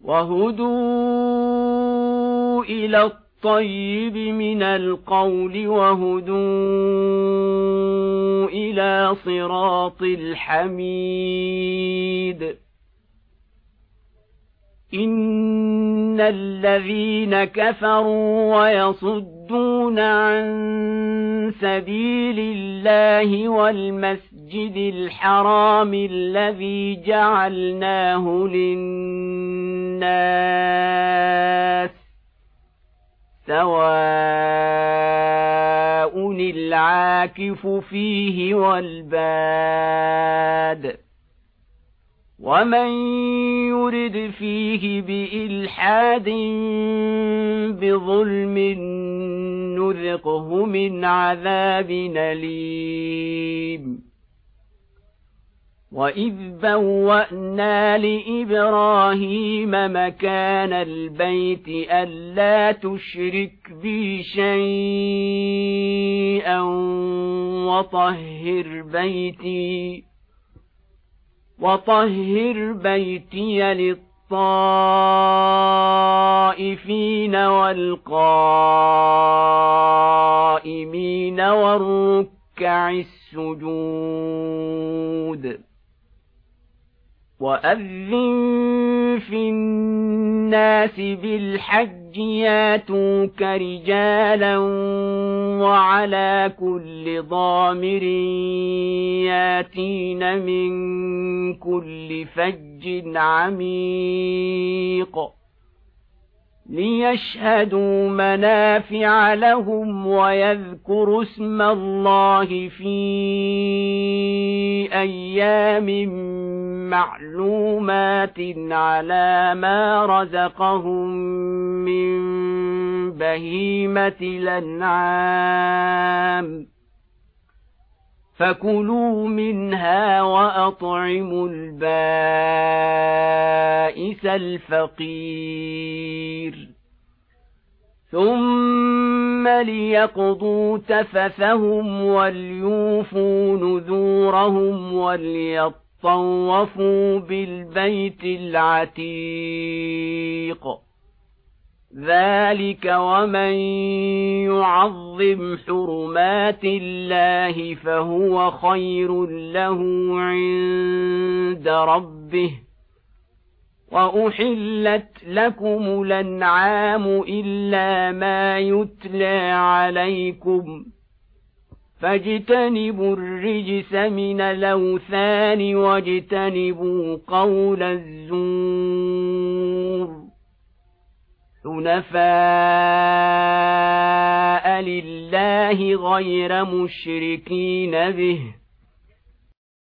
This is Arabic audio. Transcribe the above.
وهدوا إلى الطيب من القول وهدوا إلى صراط الحميد إن الذين كفروا ويصدون عن سبيل الله والمسجد الحرام الذي جعلناه للناس سواء العاكف فيه والباد ومن يرد فيه بإلحاد بظلم نذقه من عذاب أليم وإذ بوأنا لإبراهيم مكان البيت ألا تشرك بي شيئا وطهر بيتي للطائفين والقائمين والركع السجود وأذن في الناس بالحج ياتوك رجالا وعلى كل ضامر ياتين من كل فج عميق ليشهدوا منافع لهم ويذكروا اسم الله في أيام معلومات على ما رزقهم من بهيمة الأنعام فكلوا منها وأطعموا البائس الفقير ثم ليقضوا تفثهم وليوفوا نذورهم وليطوفوا بالبيت العتيق ذلك ومن يعظم حرمات الله فهو خير له عند ربه وأحلت لكم الأنعام إلا ما يتلى عليكم فاجتنبوا الرجس من الأوثان واجتنبوا قول الزور حنفاء لله غير مشركين به